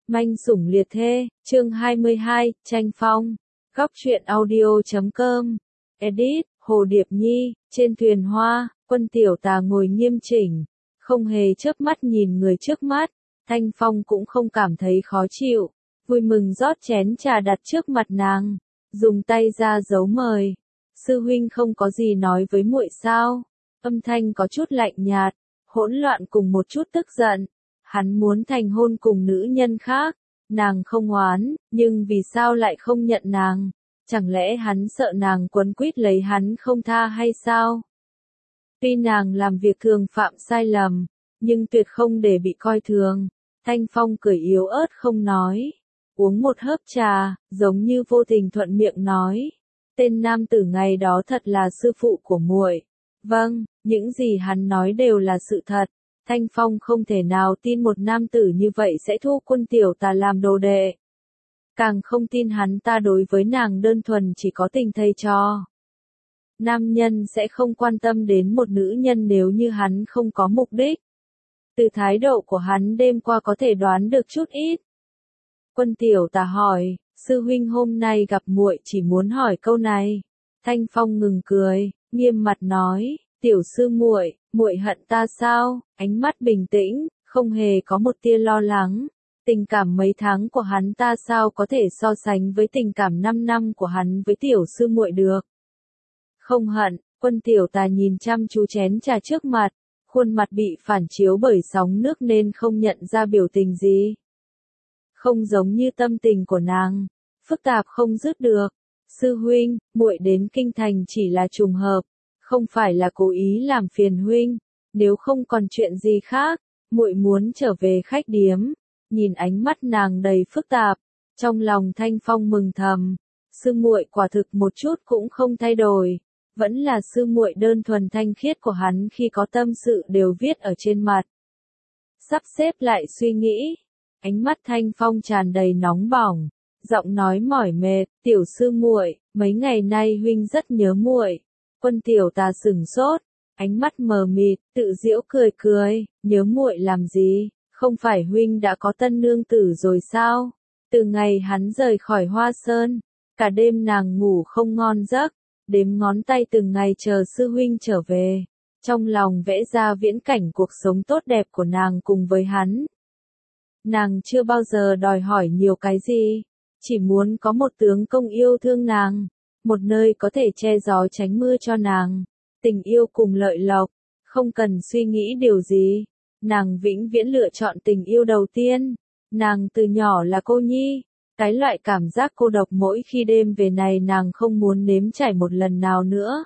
Manh sủng liệt thê, chương 22, tranh phong. Góc truyện audio.com. Edit, Hồ Điệp Nhi, trên thuyền hoa, Quân Tiểu Tà ngồi nghiêm chỉnh, không hề chớp mắt nhìn người trước mắt. Thanh Phong cũng không cảm thấy khó chịu, vui mừng rót chén trà đặt trước mặt nàng, dùng tay ra dấu mời. Sư huynh không có gì nói với muội sao? Âm thanh có chút lạnh nhạt, hỗn loạn cùng một chút tức giận. Hắn muốn thành hôn cùng nữ nhân khác, nàng không oán, nhưng vì sao lại không nhận nàng? Chẳng lẽ hắn sợ nàng quấn quýt lấy hắn không tha hay sao? Tuy nàng làm việc thường phạm sai lầm, nhưng tuyệt không để bị coi thường. Thanh Phong cười yếu ớt không nói, uống một hớp trà, giống như vô tình thuận miệng nói, tên nam tử ngày đó thật là sư phụ của muội. Vâng, những gì hắn nói đều là sự thật. Thanh Phong không thể nào tin một nam tử như vậy sẽ thu Quân Tiểu Tà làm đồ đệ. Càng không tin hắn ta đối với nàng đơn thuần chỉ có tình thầy trò. Nam nhân sẽ không quan tâm đến một nữ nhân nếu như hắn không có mục đích. Từ thái độ của hắn đêm qua có thể đoán được chút ít. Quân Tiểu Tà hỏi, sư huynh hôm nay gặp muội chỉ muốn hỏi câu này. Thanh Phong ngừng cười, nghiêm mặt nói, tiểu sư muội, muội hận ta sao? Ánh mắt bình tĩnh, không hề có một tia lo lắng. Tình cảm mấy tháng của hắn ta sao có thể so sánh với tình cảm 5 năm của hắn với tiểu sư muội được? Không hận. Quân Tiểu Tà nhìn chăm chú chén trà trước mặt, khuôn mặt bị phản chiếu bởi sóng nước nên không nhận ra biểu tình gì. Không giống như tâm tình của nàng, phức tạp không dứt được. Sư huynh, muội đến kinh thành chỉ là trùng hợp, không phải là cố ý làm phiền huynh. Nếu không còn chuyện gì khác, muội muốn trở về khách điếm. Nhìn ánh mắt nàng đầy phức tạp, trong lòng Thanh Phong mừng thầm, sư muội quả thực một chút cũng không thay đổi, vẫn là sư muội đơn thuần thanh khiết của hắn khi có tâm sự đều viết ở trên mặt. Sắp xếp lại suy nghĩ, ánh mắt Thanh Phong tràn đầy nóng bỏng, giọng nói mỏi mệt, tiểu sư muội, mấy ngày nay huynh rất nhớ muội. Quân Tiểu Tà sửng sốt, ánh mắt mờ mịt, tự giễu cười cười, nhớ muội làm gì? Không phải huynh đã có tân nương tử rồi sao? Từ ngày hắn rời khỏi Hoa Sơn, cả đêm nàng ngủ không ngon giấc, đếm ngón tay từng ngày chờ sư huynh trở về. Trong lòng vẽ ra viễn cảnh cuộc sống tốt đẹp của nàng cùng với hắn. Nàng chưa bao giờ đòi hỏi nhiều cái gì, chỉ muốn có một tướng công yêu thương nàng, một nơi có thể che gió tránh mưa cho nàng, tình yêu cùng lợi lộc, không cần suy nghĩ điều gì. Nàng vĩnh viễn lựa chọn tình yêu đầu tiên. Nàng từ nhỏ là cô nhi, cái loại cảm giác cô độc mỗi khi đêm về này nàng không muốn nếm trải một lần nào nữa.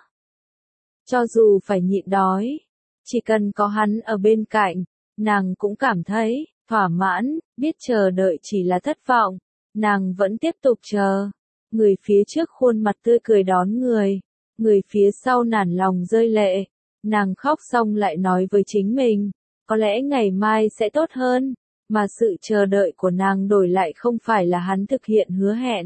Cho dù phải nhịn đói, chỉ cần có hắn ở bên cạnh, nàng cũng cảm thấy thỏa mãn. Biết chờ đợi chỉ là thất vọng, nàng vẫn tiếp tục chờ. Người phía trước khuôn mặt tươi cười đón người phía sau nản lòng rơi lệ. Nàng khóc xong lại nói với chính mình, có lẽ ngày mai sẽ tốt hơn, mà sự chờ đợi của nàng đổi lại không phải là hắn thực hiện hứa hẹn,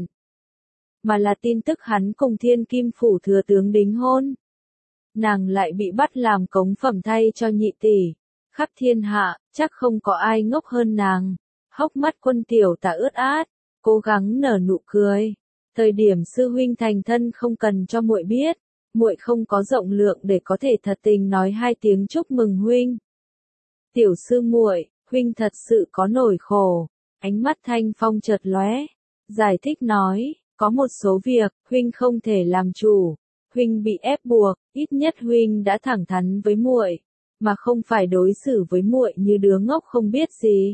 mà là tin tức hắn cùng Thiên Kim phủ thừa tướng đính hôn. Nàng lại bị bắt làm cống phẩm thay cho nhị tỷ. Khắp thiên hạ, chắc không có ai ngốc hơn nàng. Hốc mắt Quân Tiểu Tà ướt át, cố gắng nở nụ cười. Thời điểm sư huynh thành thân không cần cho muội biết, muội không có rộng lượng để có thể thật tình nói 2 tiếng chúc mừng huynh. Tiểu sư muội, huynh thật sự có nỗi khổ. Ánh mắt Thanh Phong chợt lóe, giải thích nói, có một số việc huynh không thể làm chủ, huynh bị ép buộc, ít nhất huynh đã thẳng thắn với muội, mà không phải đối xử với muội như đứa ngốc không biết gì.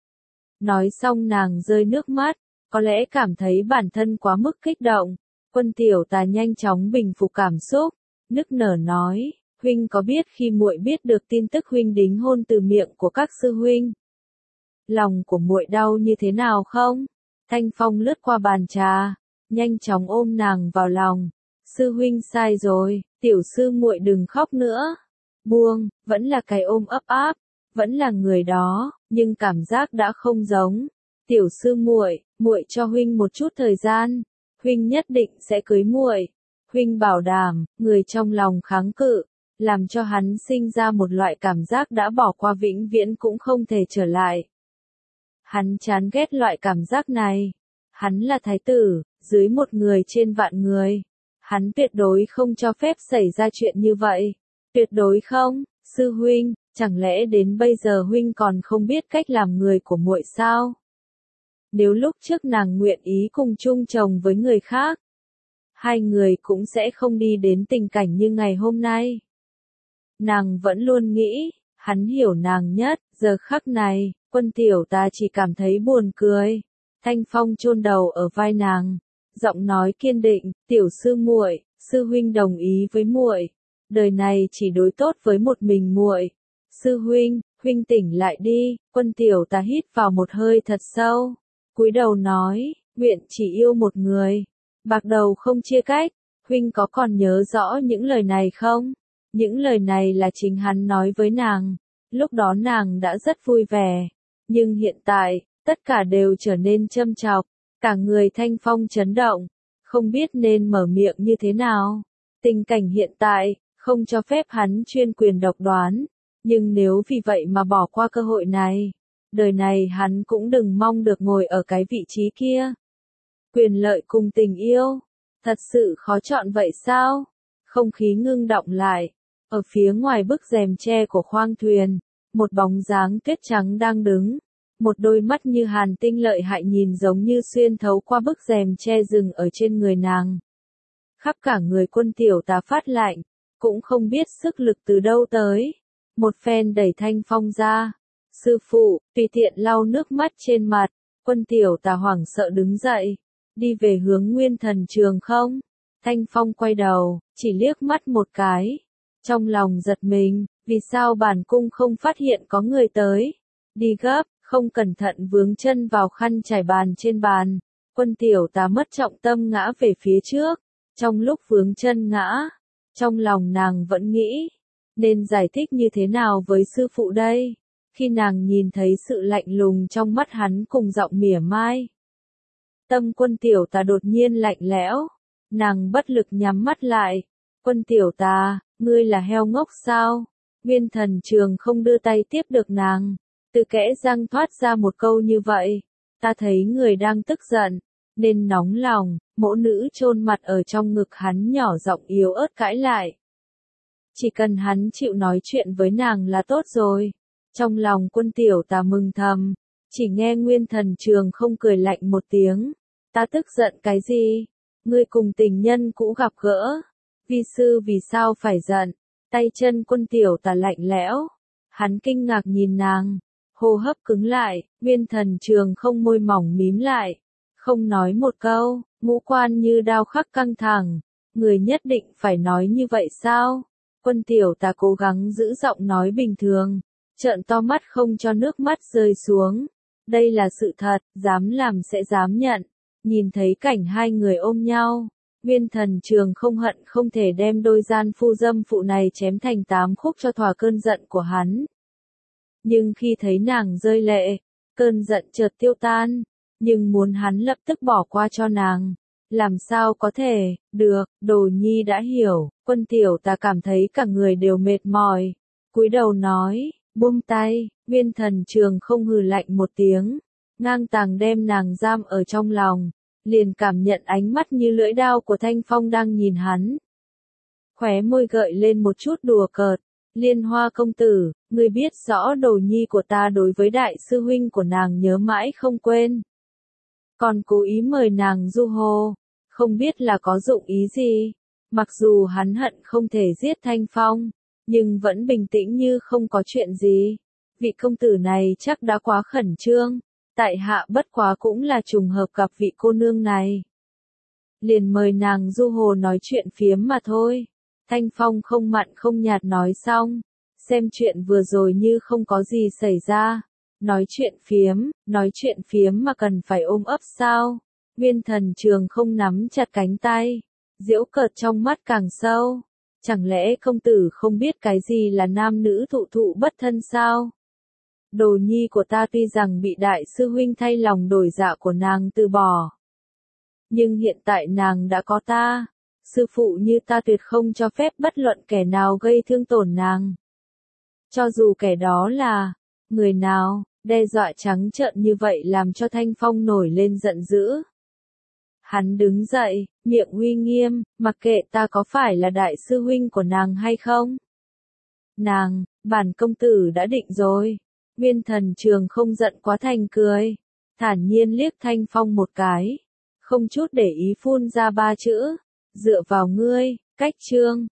Nói xong nàng rơi nước mắt, có lẽ cảm thấy bản thân quá mức kích động. Quân Tiểu Tà nhanh chóng bình phục cảm xúc, nức nở nói, huynh có biết khi muội biết được tin tức huynh đính hôn từ miệng của các sư huynh, lòng của muội đau như thế nào không? Thanh Phong lướt qua bàn trà, nhanh chóng ôm nàng vào lòng. Sư huynh sai rồi, tiểu sư muội đừng khóc nữa. Buông, vẫn là cái ôm ấp áp, vẫn là người đó, nhưng cảm giác đã không giống. Tiểu sư muội, muội cho huynh một chút thời gian, huynh nhất định sẽ cưới muội. Huynh bảo đảm. Người trong lòng kháng cự, làm cho hắn sinh ra một loại cảm giác đã bỏ qua vĩnh viễn cũng không thể trở lại. Hắn chán ghét loại cảm giác này. Hắn là thái tử, dưới một người trên vạn người. Hắn tuyệt đối không cho phép xảy ra chuyện như vậy. Tuyệt đối không, sư huynh, chẳng lẽ đến bây giờ huynh còn không biết cách làm người của muội sao? Nếu lúc trước nàng nguyện ý cùng chung chồng với người khác, hai người cũng sẽ không đi đến tình cảnh như ngày hôm nay. Nàng vẫn luôn nghĩ, hắn hiểu nàng nhất, giờ khắc này, Quân tiểu ta chỉ cảm thấy buồn cười. Thanh Phong chôn đầu ở vai nàng, giọng nói kiên định, "Tiểu sư muội, sư huynh đồng ý với muội, đời này chỉ đối tốt với một mình muội. Sư huynh, huynh tỉnh lại đi." Quân tiểu ta hít vào một hơi thật sâu, cúi đầu nói, "Nguyện chỉ yêu một người, bạc đầu không chia cách." Huynh có còn nhớ rõ những lời này không? Những lời này là chính hắn nói với nàng. Lúc đó nàng đã rất vui vẻ, nhưng hiện tại, tất cả đều trở nên châm chọc, cả người Thanh Phong chấn động, không biết nên mở miệng như thế nào. Tình cảnh hiện tại, không cho phép hắn chuyên quyền độc đoán, nhưng nếu vì vậy mà bỏ qua cơ hội này, đời này hắn cũng đừng mong được ngồi ở cái vị trí kia. Quyền lợi cùng tình yêu, thật sự khó chọn vậy sao? Không khí ngưng động lại, ở phía ngoài bức rèm tre của khoang thuyền, một bóng dáng tuyết trắng đang đứng. Một đôi mắt như hàn tinh lợi hại nhìn giống như xuyên thấu qua bức rèm che dừng ở trên người nàng. Khắp cả người Quân tiểu ta phát lạnh, cũng không biết sức lực từ đâu tới. Một phen đẩy Thanh Phong ra. "Sư phụ," tùy tiện lau nước mắt trên mặt, Quân tiểu ta hoảng sợ đứng dậy, đi về hướng Nguyên Thần Trường không. Thanh Phong quay đầu, chỉ liếc mắt một cái. Trong lòng giật mình, vì sao bản cung không phát hiện có người tới. Đi gấp, không cẩn thận vướng chân vào khăn trải bàn trên bàn. Quân tiểu ta mất trọng tâm ngã về phía trước. Trong lúc vướng chân ngã, trong lòng nàng vẫn nghĩ, nên giải thích như thế nào với sư phụ đây? Khi nàng nhìn thấy sự lạnh lùng trong mắt hắn cùng giọng mỉa mai, tâm Quân tiểu ta đột nhiên lạnh lẽo. Nàng bất lực nhắm mắt lại. "Quân tiểu ta, ngươi là heo ngốc sao?" Nguyên Thần Trường không đưa tay tiếp được nàng, từ kẽ răng thoát ra một câu như vậy. "Ta thấy người đang tức giận, nên nóng lòng." Mỗ nữ chôn mặt ở trong ngực hắn nhỏ giọng yếu ớt cãi lại. Chỉ cần hắn chịu nói chuyện với nàng là tốt rồi. Trong lòng Quân tiểu ta mừng thầm, chỉ nghe Nguyên Thần Trường không cười lạnh một tiếng. "Ta tức giận cái gì? Ngươi cùng tình nhân cũ gặp gỡ. Vi sư vì sao phải giận?" Tay chân Quân tiểu ta lạnh lẽo. Hắn kinh ngạc nhìn nàng, hô hấp cứng lại, Nguyên Thần Trường không môi mỏng mím lại, không nói một câu, ngũ quan như đao khắc căng thẳng. "Người nhất định phải nói như vậy sao?" Quân tiểu ta cố gắng giữ giọng nói bình thường, trợn to mắt không cho nước mắt rơi xuống. "Đây là sự thật, dám làm sẽ dám nhận." Nhìn thấy cảnh hai người ôm nhau, Nguyên Thần Trường không hận không thể đem đôi gian phu dâm phụ này chém thành 8 khúc cho thỏa cơn giận của hắn. Nhưng khi thấy nàng rơi lệ, cơn giận chợt tiêu tan, nhưng muốn hắn lập tức bỏ qua cho nàng. Làm sao có thể, được, Đồ Nhi đã hiểu. Quân tiểu ta cảm thấy cả người đều mệt mỏi, cúi đầu nói, "Buông tay." Nguyên Thần Trường không hừ lạnh một tiếng, ngang tàng đem nàng giam ở trong lòng, liền cảm nhận ánh mắt như lưỡi dao của Thanh Phong đang nhìn hắn. Khóe môi gợi lên một chút đùa cợt, "Liên Hoa công tử, ngươi biết rõ Đồ Nhi của ta đối với đại sư huynh của nàng nhớ mãi không quên. Còn cố ý mời nàng du hồ, không biết là có dụng ý gì." Mặc dù hắn hận không thể giết Thanh Phong, nhưng vẫn bình tĩnh như không có chuyện gì. Vị công tử này chắc đã quá khẩn trương, tại hạ bất quá cũng là trùng hợp gặp vị cô nương này, liền mời nàng du hồ nói chuyện phiếm mà thôi. Thanh Phong không mặn không nhạt nói xong, xem chuyện vừa rồi như không có gì xảy ra. Nói chuyện phiếm mà cần phải ôm ấp sao? Nguyên Thần Trường không nắm chặt cánh tay, giễu cợt trong mắt càng sâu. Chẳng lẽ công tử không biết cái gì là nam nữ thụ thụ bất thân sao? Đồ Nhi của ta tuy rằng bị đại sư huynh thay lòng đổi dạ của nàng từ bỏ, nhưng hiện tại nàng đã có ta. Sư phụ như ta tuyệt không cho phép bất luận kẻ nào gây thương tổn nàng. Cho dù kẻ đó là người nào, Đe dọa trắng trợn như vậy làm cho Thanh Phong nổi lên giận dữ. Hắn đứng dậy, miệng uy nghiêm, mặc kệ ta có phải là đại sư huynh của nàng hay không. Nàng, bản công tử đã định rồi. Nguyên Thần Trường không giận quá thành cười. Thản nhiên liếc Thanh Phong một cái. Không chút để ý phun ra 3 chữ. Dựa vào ngươi, cách trương.